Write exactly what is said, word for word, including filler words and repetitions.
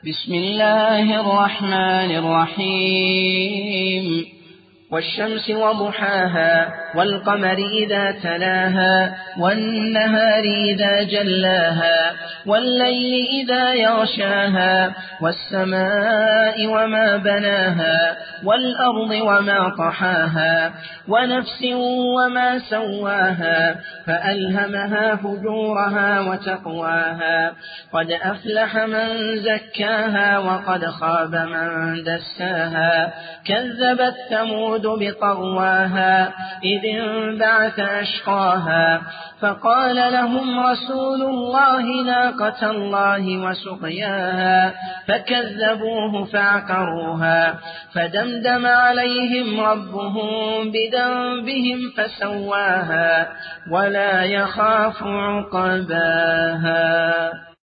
بسم الله الرحمن الرحيم والشمس وضحاها والقمر إذا تلاها والنهار إذا جلاها والليل إذا يغشاها والسماء وما بناها والأرض وما طحاها ونفس وما سواها فألهمها فجورها وتقواها قد أفلح من زكاها وقد خاب من دساها كذبت ثمود بطغواها إذ انبعث أشقاها فقال لهم رسول الله ناقة الله وسقياها فكذبوه فعقروها فدمدم عليهم ربهم بذنبهم فسواها ولا يخاف عقباها.